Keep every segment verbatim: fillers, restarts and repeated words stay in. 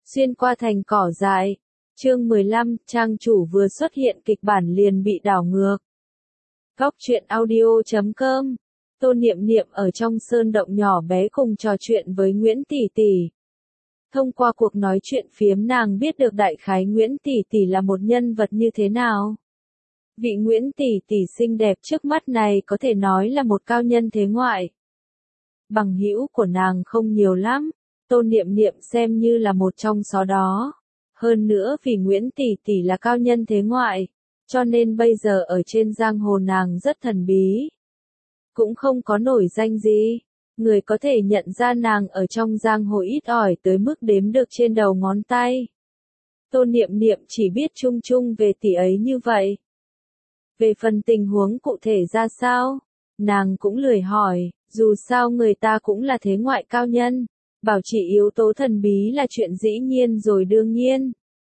Xuyên qua thành cỏ dại. Chương mười lăm, trang chủ vừa xuất hiện kịch bản liền bị đảo ngược. Góc truyện audio chấm com. Tô Niệm Niệm ở trong sơn động nhỏ bé cùng trò chuyện với Nguyễn Tỷ Tỷ. Thông qua cuộc nói chuyện phiếm nàng biết được đại khái Nguyễn Tỷ Tỷ là một nhân vật như thế nào. Vị Nguyễn Tỷ Tỷ xinh đẹp trước mắt này có thể nói là một cao nhân thế ngoại. Bằng hữu của nàng không nhiều lắm, Tô Niệm Niệm xem như là một trong số đó. Hơn nữa vì Nguyễn Tỷ Tỷ là cao nhân thế ngoại, cho nên bây giờ ở trên giang hồ nàng rất thần bí. Cũng không có nổi danh gì, người có thể nhận ra nàng ở trong giang hồ ít ỏi tới mức đếm được trên đầu ngón tay. Tô Niệm Niệm chỉ biết chung chung về tỷ ấy như vậy. Về phần tình huống cụ thể ra sao, nàng cũng lười hỏi, dù sao người ta cũng là thế ngoại cao nhân, bảo chỉ yếu tố thần bí là chuyện dĩ nhiên rồi đương nhiên.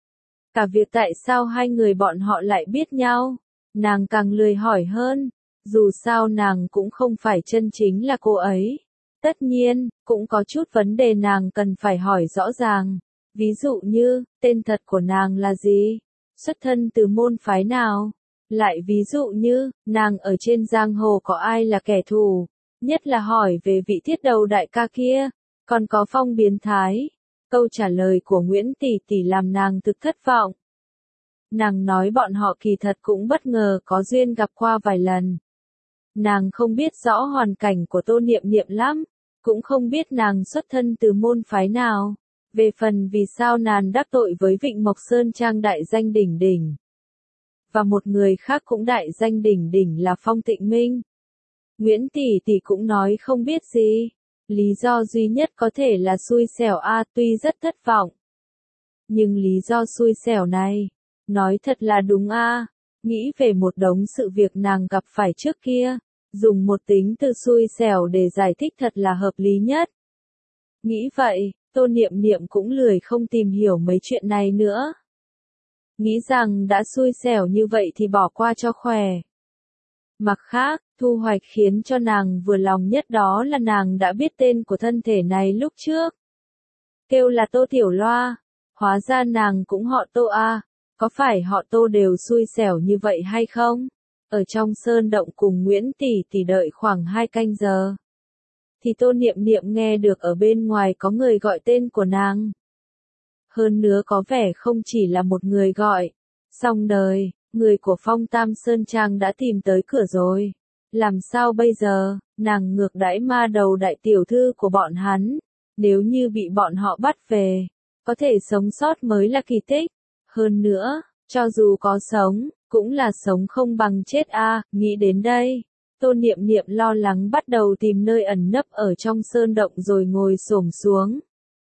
Cả việc tại sao hai người bọn họ lại biết nhau, nàng càng lười hỏi hơn, dù sao nàng cũng không phải chân chính là cô ấy. Tất nhiên, cũng có chút vấn đề nàng cần phải hỏi rõ ràng, ví dụ như, tên thật của nàng là gì, xuất thân từ môn phái nào. Lại ví dụ như, nàng ở trên giang hồ có ai là kẻ thù, nhất là hỏi về vị thiết đầu đại ca kia, còn có Phong biến thái. Câu trả lời của Nguyễn Tỷ Tỷ làm nàng thực thất vọng. Nàng nói bọn họ kỳ thật cũng bất ngờ có duyên gặp qua vài lần. Nàng không biết rõ hoàn cảnh của Tô Niệm Niệm lắm, cũng không biết nàng xuất thân từ môn phái nào, về phần vì sao nàng đắc tội với Vịnh Mộc Sơn Trang đại danh đỉnh đỉnh. Và một người khác cũng đại danh đỉnh đỉnh là Phong Tịnh Minh. Nguyễn Tỷ Tỷ cũng nói không biết gì, lý do duy nhất có thể là xui xẻo a, tuy rất thất vọng. Nhưng lý do xui xẻo này, nói thật là đúng a, nghĩ về một đống sự việc nàng gặp phải trước kia, dùng một tính từ xui xẻo để giải thích thật là hợp lý nhất. Nghĩ vậy, Tô Niệm Niệm cũng lười không tìm hiểu mấy chuyện này nữa. Nghĩ rằng đã xui xẻo như vậy thì bỏ qua cho khỏe. Mặt khác, thu hoạch khiến cho nàng vừa lòng nhất đó là nàng đã biết tên của thân thể này lúc trước. Kêu là Tô Tiểu Loa, hóa ra nàng cũng họ Tô a, có phải họ Tô đều xui xẻo như vậy hay không? Ở trong sơn động cùng Nguyễn Tỷ Tỷ đợi khoảng hai canh giờ. Thì Tô Niệm Niệm nghe được ở bên ngoài có người gọi tên của nàng. Hơn nữa có vẻ không chỉ là một người gọi. Xong đời, người của Phong Tam Sơn Trang đã tìm tới cửa rồi. Làm sao bây giờ, nàng ngược đãi ma đầu đại tiểu thư của bọn hắn. Nếu như bị bọn họ bắt về, có thể sống sót mới là kỳ tích. Hơn nữa, cho dù có sống, cũng là sống không bằng chết a. Nghĩ đến đây, Tô Niệm Niệm lo lắng bắt đầu tìm nơi ẩn nấp ở trong sơn động rồi ngồi xổm xuống.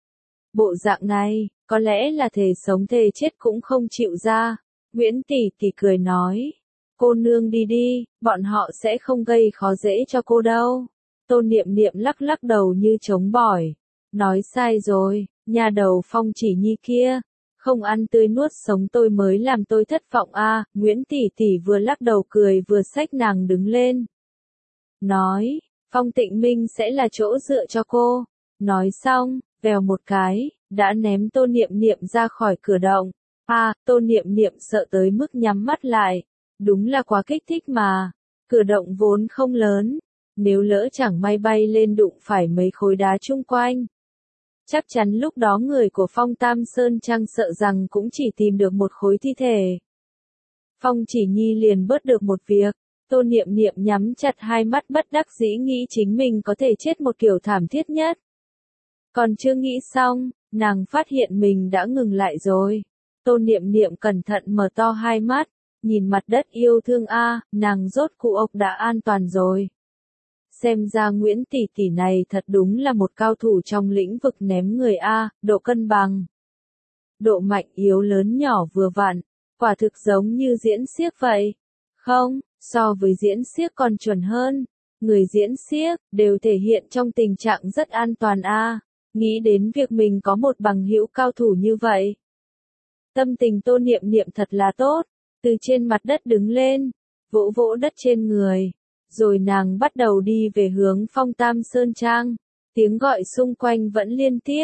Bộ dạng này, có lẽ là thề sống thề chết cũng không chịu ra. Nguyễn Tỷ Tỷ cười nói, cô nương đi đi, bọn họ sẽ không gây khó dễ cho cô đâu. Tô Niệm Niệm lắc lắc đầu như chống bỏi, nói sai rồi, nhà đầu Phong Chỉ Nhi kia, không ăn tươi nuốt sống tôi mới làm tôi thất vọng a. Nguyễn Tỷ Tỷ vừa lắc đầu cười vừa xách nàng đứng lên. Nói, Phong Tịnh Minh sẽ là chỗ dựa cho cô. Nói xong, vèo một cái, đã ném Tô Niệm Niệm ra khỏi cửa động. À, Tô Niệm Niệm sợ tới mức nhắm mắt lại. Đúng là quá kích thích mà. Cửa động vốn không lớn. Nếu lỡ chẳng may bay lên đụng phải mấy khối đá chung quanh, chắc chắn lúc đó người của Phong Tam Sơn Trang sợ rằng cũng chỉ tìm được một khối thi thể. Phong Chỉ Nhi liền bớt được một việc. Tô Niệm Niệm nhắm chặt hai mắt bất đắc dĩ nghĩ chính mình có thể chết một kiểu thảm thiết nhất. Còn chưa nghĩ xong, nàng phát hiện mình đã ngừng lại rồi. Tô Niệm Niệm cẩn thận mở to hai mắt, nhìn mặt đất yêu thương a, nàng rốt cuộc đã an toàn rồi. Xem ra Nguyễn Tỷ Tỷ này thật đúng là một cao thủ trong lĩnh vực ném người a, độ cân bằng, độ mạnh yếu lớn nhỏ vừa vặn, quả thực giống như diễn xiếc vậy. Không, so với diễn xiếc còn chuẩn hơn. Người diễn xiếc đều thể hiện trong tình trạng rất an toàn a. Nghĩ đến việc mình có một bằng hữu cao thủ như vậy, tâm tình Tô Niệm Niệm thật là tốt. Từ trên mặt đất đứng lên, vỗ vỗ đất trên người, rồi nàng bắt đầu đi về hướng Phong Tam Sơn Trang. Tiếng gọi xung quanh vẫn liên tiếp,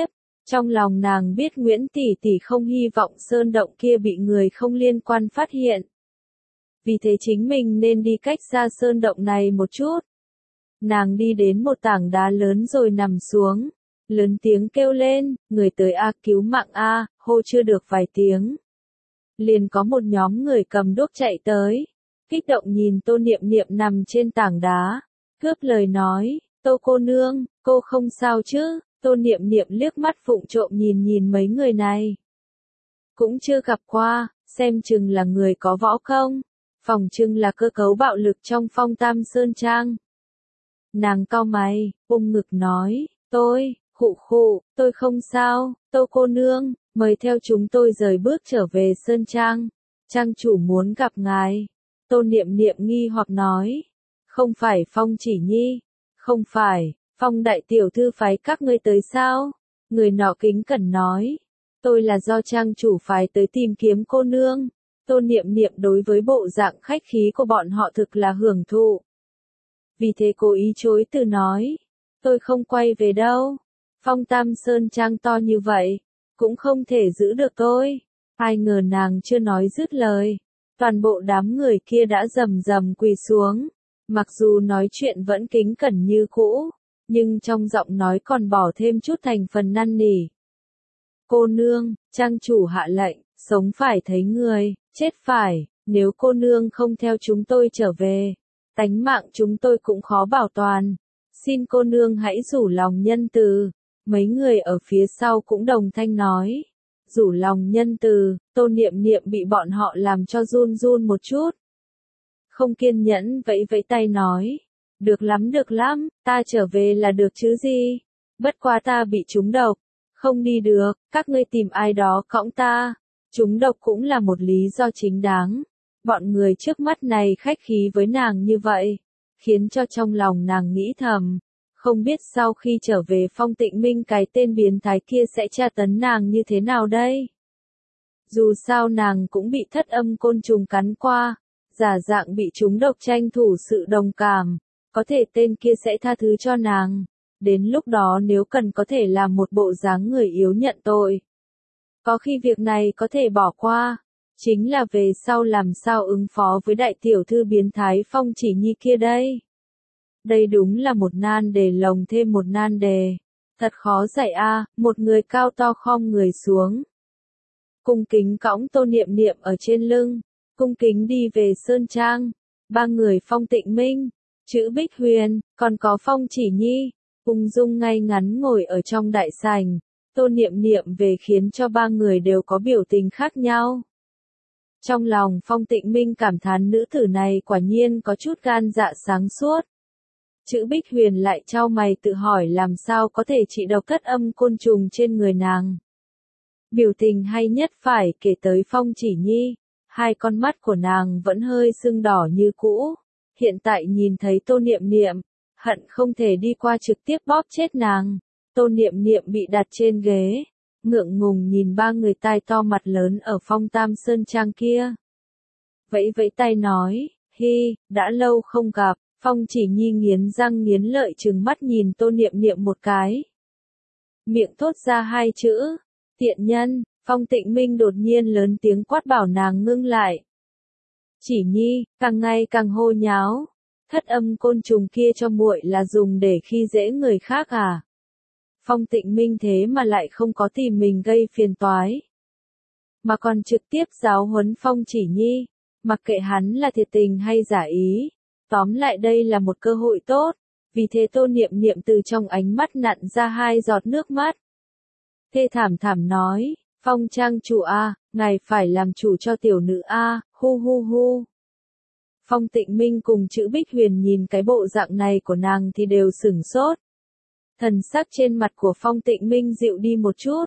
Trong lòng nàng biết Nguyễn tỷ tỷ không hy vọng sơn động kia bị người không liên quan phát hiện. Vì thế chính mình nên đi cách xa sơn động này một chút. Nàng đi đến một tảng đá lớn rồi nằm xuống, lớn tiếng kêu lên, người tới a, cứu mạng a, hô chưa được vài tiếng. Liền có một nhóm người cầm đuốc chạy tới, kích động nhìn Tô Niệm Niệm nằm trên tảng đá, cướp lời nói, Tô cô nương, cô không sao chứ? Tô Niệm Niệm liếc mắt vụng trộm nhìn nhìn mấy người này. Cũng chưa gặp qua, xem chừng là người có võ công, phỏng chừng là cơ cấu bạo lực trong Phong Tam Sơn Trang. Nàng cau mày, ôm ngực nói, tôi, khụ khụ, tôi không sao, Tô cô nương, mời theo chúng tôi rời bước trở về Sơn Trang. Trang chủ muốn gặp ngài. Tô Niệm Niệm nghi hoặc nói, không phải Phong Chỉ Nhi, không phải, Phong đại tiểu thư phái các ngươi tới sao? Người nọ kính cẩn nói, tôi là do trang chủ phái tới tìm kiếm cô nương. Tô Niệm Niệm đối với bộ dạng khách khí của bọn họ thực là hưởng thụ. Vì thế cố ý chối từ nói, tôi không quay về đâu. Phong Tam Sơn Trang to như vậy, cũng không thể giữ được tôi. Ai ngờ nàng chưa nói dứt lời, toàn bộ đám người kia đã rầm rầm quỳ xuống. Mặc dù nói chuyện vẫn kính cẩn như cũ, nhưng trong giọng nói còn bỏ thêm chút thành phần năn nỉ. Cô nương, trang chủ hạ lệnh, sống phải thấy người, chết phải, nếu cô nương không theo chúng tôi trở về, tánh mạng chúng tôi cũng khó bảo toàn. Xin cô nương hãy rủ lòng nhân từ. Mấy người ở phía sau cũng đồng thanh nói, rủ lòng nhân từ. Tô Niệm Niệm bị bọn họ làm cho run run một chút. Không kiên nhẫn vẫy vẫy tay nói, được lắm được lắm, ta trở về là được chứ gì. Bất quá ta bị trúng độc, không đi được, các ngươi tìm ai đó cõng ta. Trúng độc cũng là một lý do chính đáng. Bọn người trước mắt này khách khí với nàng như vậy, khiến cho trong lòng nàng nghĩ thầm, không biết sau khi trở về Phong Tịnh Minh cái tên biến thái kia sẽ tra tấn nàng như thế nào đây. Dù sao nàng cũng bị thất âm côn trùng cắn qua, giả dạng bị trúng độc tranh thủ sự đồng cảm, có thể tên kia sẽ tha thứ cho nàng. Đến lúc đó nếu cần có thể làm một bộ dáng người yếu nhận tội. Có khi việc này có thể bỏ qua, chính là về sau làm sao ứng phó với đại tiểu thư biến thái Phong Chỉ Nhi kia đây. Đây đúng là một nan đề lồng thêm một nan đề. Thật khó giải a. À, một người cao to khom người xuống. Cung kính cõng Tô Niệm Niệm ở trên lưng, cung kính đi về Sơn Trang. Ba người Phong Tịnh Minh, Chữ Bích Huyền, còn có Phong Chỉ Nhi, ung dung ngay ngắn ngồi ở trong đại sảnh. Tô Niệm Niệm về khiến cho ba người đều có biểu tình khác nhau. Trong lòng Phong Tịnh Minh cảm thán nữ tử này quả nhiên có chút gan dạ sáng suốt. Chữ Bích Huyền lại chau mày tự hỏi làm sao có thể trị độc thất âm côn trùng trên người nàng. Biểu tình hay nhất phải kể tới Phong Chỉ Nhi, hai con mắt của nàng vẫn hơi sưng đỏ như cũ. Hiện tại nhìn thấy Tô Niệm Niệm, hận không thể đi qua trực tiếp bóp chết nàng. Tô Niệm Niệm bị đặt trên ghế, ngượng ngùng nhìn ba người tai to mặt lớn ở Phong Tam Sơn Trang kia. Vẫy vẫy tay nói, hi, đã lâu không gặp. Phong Chỉ Nhi nghiến răng nghiến lợi trừng mắt nhìn Tô Niệm Niệm một cái. Miệng thốt ra hai chữ, tiện nhân. Phong Tịnh Minh đột nhiên lớn tiếng quát bảo nàng ngưng lại. Chỉ Nhi, càng ngày càng hô nháo. Thất âm côn trùng kia cho muội là dùng để khi dễ người khác à? Phong Tịnh Minh thế mà lại không có tìm mình gây phiền toái, mà còn trực tiếp giáo huấn Phong Chỉ Nhi, mặc kệ hắn là thiệt tình hay giả ý. Tóm lại đây là một cơ hội tốt, vì thế Tô Niệm Niệm từ trong ánh mắt nặn ra hai giọt nước mắt. Thê thảm thảm nói, Phong trang chủ a, ngài phải làm chủ cho tiểu nữ a, hu hu hu. Phong Tịnh Minh cùng Chữ Bích Huyền nhìn cái bộ dạng này của nàng thì đều sửng sốt. Thần sắc trên mặt của Phong Tịnh Minh dịu đi một chút.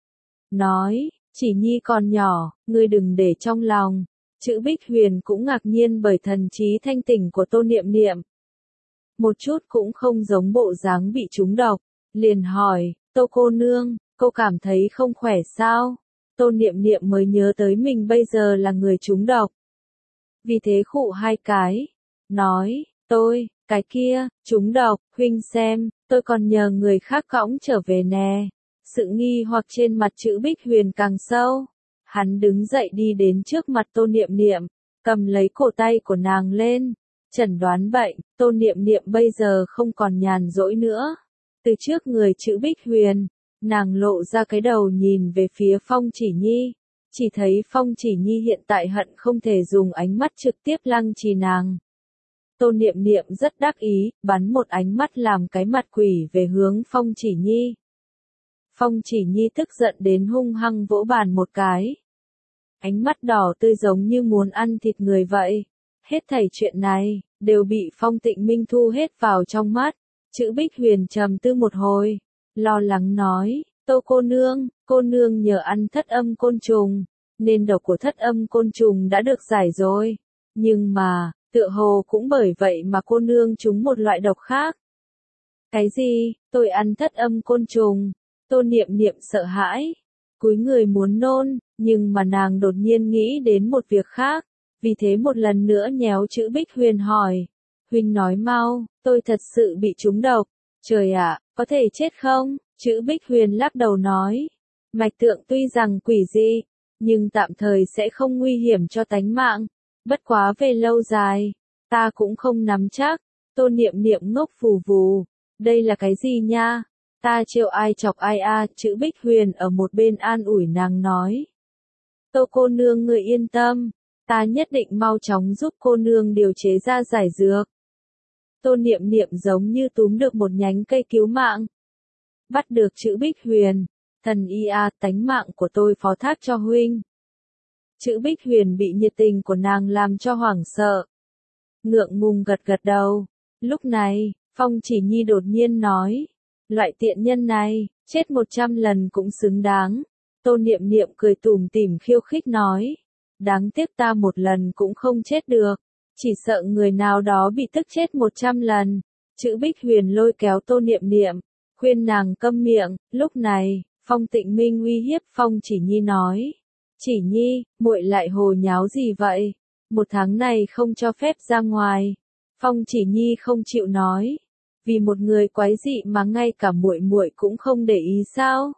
Nói, Chỉ Nhi còn nhỏ, ngươi đừng để trong lòng. Chữ Bích Huyền cũng ngạc nhiên bởi thần trí thanh tỉnh của Tô Niệm Niệm. Một chút cũng không giống bộ dáng bị trúng độc, liền hỏi, Tô cô nương, cô cảm thấy không khỏe sao? Tô Niệm Niệm mới nhớ tới mình bây giờ là người trúng độc. Vì thế khụ hai cái, nói, tôi, cái kia, trúng độc, huynh xem, tôi còn nhờ người khác cõng trở về nè. Sự nghi hoặc trên mặt Chữ Bích Huyền càng sâu. Hắn đứng dậy đi đến trước mặt Tô Niệm Niệm, cầm lấy cổ tay của nàng lên. Chẩn đoán bệnh, Tô Niệm Niệm bây giờ không còn nhàn rỗi nữa. Từ trước người Chữ Bích Huyền, nàng lộ ra cái đầu nhìn về phía Phong Chỉ Nhi. Chỉ thấy Phong Chỉ Nhi hiện tại hận không thể dùng ánh mắt trực tiếp lăng trì nàng. Tô Niệm Niệm rất đắc ý, bắn một ánh mắt làm cái mặt quỷ về hướng Phong Chỉ Nhi. Phong Chỉ Nhi tức giận đến hung hăng vỗ bàn một cái. Ánh mắt đỏ tươi giống như muốn ăn thịt người vậy. Hết thảy chuyện này, đều bị Phong Tịnh Minh thu hết vào trong mắt. Chữ Bích Huyền trầm tư một hồi, lo lắng nói, Tô cô nương, cô nương nhờ ăn thất âm côn trùng, nên độc của thất âm côn trùng đã được giải rồi. Nhưng mà, tựa hồ cũng bởi vậy mà cô nương trúng một loại độc khác. Cái gì, tôi ăn thất âm côn trùng? Tô Niệm Niệm sợ hãi, cúi người muốn nôn, nhưng mà nàng đột nhiên nghĩ đến một việc khác, vì thế một lần nữa nhéo Chữ Bích Huyền hỏi. Huynh nói mau, tôi thật sự bị trúng độc. Trời ạ, có thể chết không? Chữ Bích Huyền lắc đầu nói. Mạch tượng tuy rằng quỷ dị, nhưng tạm thời sẽ không nguy hiểm cho tánh mạng. Bất quá về lâu dài, ta cũng không nắm chắc. Tô Niệm Niệm ngốc phù vù. Đây là cái gì nha? Ta trêu ai chọc ai a? À? Chữ Bích Huyền ở một bên an ủi nàng nói. Tô cô nương người yên tâm, ta nhất định mau chóng giúp cô nương điều chế ra giải dược. Tô Niệm Niệm giống như túm được một nhánh cây cứu mạng. Bắt được Chữ Bích Huyền, thần y a, tánh mạng của tôi phó thác cho huynh. Chữ Bích Huyền bị nhiệt tình của nàng làm cho hoảng sợ. Ngượng ngùng gật gật đầu. Lúc này, Phong Chỉ Nhi đột nhiên nói. Loại tiện nhân này, chết một trăm lần cũng xứng đáng. Tô Niệm Niệm cười tủm tỉm khiêu khích nói. Đáng tiếc ta một lần cũng không chết được. Chỉ sợ người nào đó bị tức chết một trăm lần. Chữ Bích Huyền lôi kéo Tô Niệm Niệm, khuyên nàng câm miệng. Lúc này, Phong Tịnh Minh uy hiếp Phong Chỉ Nhi nói. Chỉ Nhi, muội lại hồ nháo gì vậy? Một tháng này không cho phép ra ngoài. Phong Chỉ Nhi không chịu nói. Vì một người quái dị mà ngay cả muội muội cũng không để ý sao?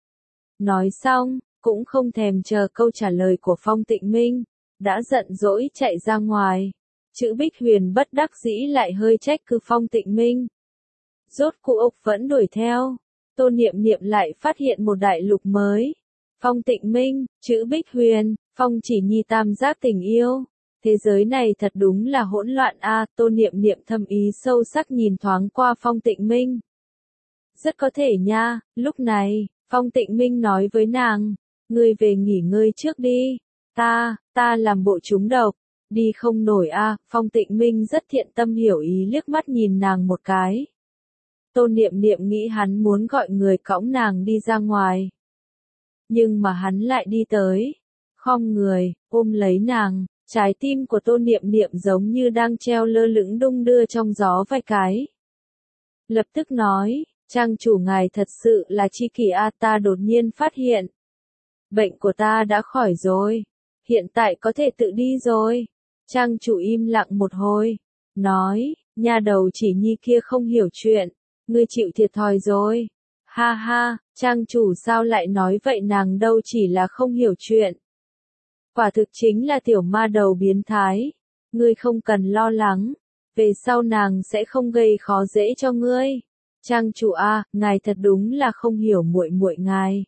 Nói xong, cũng không thèm chờ câu trả lời của Phong Tịnh Minh, đã giận dỗi chạy ra ngoài. Chữ Bích Huyền bất đắc dĩ lại hơi trách cứ Phong Tịnh Minh. Rốt cuộc vẫn đuổi theo. Tô Niệm Niệm lại phát hiện một đại lục mới. Phong Tịnh Minh, Chữ Bích Huyền, Phong Chỉ Nhi tam giác tình yêu. Thế giới này thật đúng là hỗn loạn a. À, Tô Niệm Niệm thâm ý sâu sắc nhìn thoáng qua Phong Tịnh Minh. Rất có thể nha. Lúc này, Phong Tịnh Minh nói với nàng, ngươi về nghỉ ngơi trước đi. Ta, ta làm bộ trúng độc, đi không nổi a. À, Phong Tịnh Minh rất thiện tâm hiểu ý liếc mắt nhìn nàng một cái. Tô Niệm Niệm nghĩ hắn muốn gọi người cõng nàng đi ra ngoài. Nhưng mà hắn lại đi tới, khom người, ôm lấy nàng. Trái tim của Tô Niệm Niệm giống như đang treo lơ lửng đung đưa trong gió vài cái. Lập tức nói, trang chủ ngài thật sự là chi kỷ a. Ta đột nhiên phát hiện. Bệnh của ta đã khỏi rồi. Hiện tại có thể tự đi rồi. Trang chủ im lặng một hồi. Nói, nha đầu Chỉ Nhi kia không hiểu chuyện. Ngươi chịu thiệt thòi rồi. Ha ha, trang chủ sao lại nói vậy, nàng đâu chỉ là không hiểu chuyện. Quả thực chính là tiểu ma đầu biến thái. Ngươi không cần lo lắng. Về sau nàng sẽ không gây khó dễ cho ngươi. Trang chủ a, ngài thật đúng là không hiểu muội muội ngài.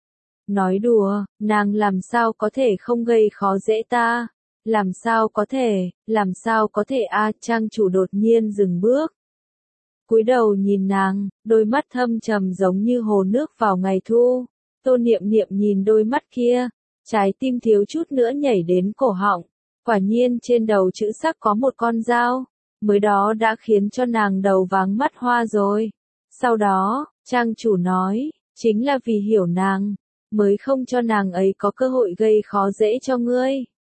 Nói đùa, nàng làm sao có thể không gây khó dễ ta? Làm sao có thể, làm sao có thể a? Trang chủ đột nhiên dừng bước. Cúi đầu nhìn nàng, đôi mắt thâm trầm giống như hồ nước vào ngày thu. Tô Niệm Niệm nhìn đôi mắt kia, trái tim thiếu chút nữa nhảy đến cổ họng. Quả nhiên trên đầu chữ sắc có một con dao, mới đó đã khiến cho nàng đầu váng mắt hoa rồi. Sau đó, trang chủ nói, chính là vì hiểu nàng, mới không cho nàng ấy có cơ hội gây khó dễ cho ngươi.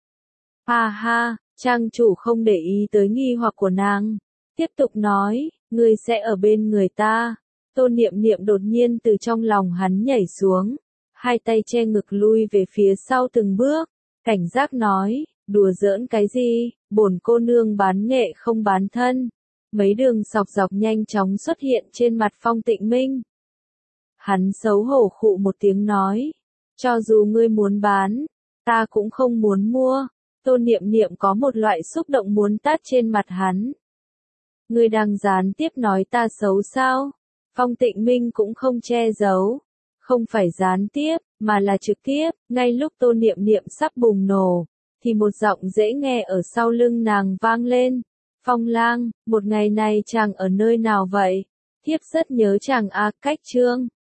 Ha ha, trang chủ không để ý tới nghi hoặc của nàng. Tiếp tục nói, ngươi sẽ ở bên người ta. Tô Niệm Niệm đột nhiên từ trong lòng hắn nhảy xuống. Hai tay che ngực lui về phía sau từng bước. Cảnh giác nói, đùa giỡn cái gì, bổn cô nương bán nghệ không bán thân. Mấy đường sọc dọc nhanh chóng xuất hiện trên mặt Phong Tịnh Minh. Hắn xấu hổ khụ một tiếng nói. Cho dù ngươi muốn bán, ta cũng không muốn mua. Tôn Niệm Niệm có một loại xúc động muốn tát trên mặt hắn. Ngươi đang gián tiếp nói ta xấu sao? Phong Tịnh Minh cũng không che giấu. Không phải gián tiếp, mà là trực tiếp. Ngay lúc Tôn Niệm Niệm sắp bùng nổ, thì một giọng dễ nghe ở sau lưng nàng vang lên. Phong Lang, một ngày này chàng ở nơi nào vậy? Thiếp rất nhớ chàng a. Cách Chương.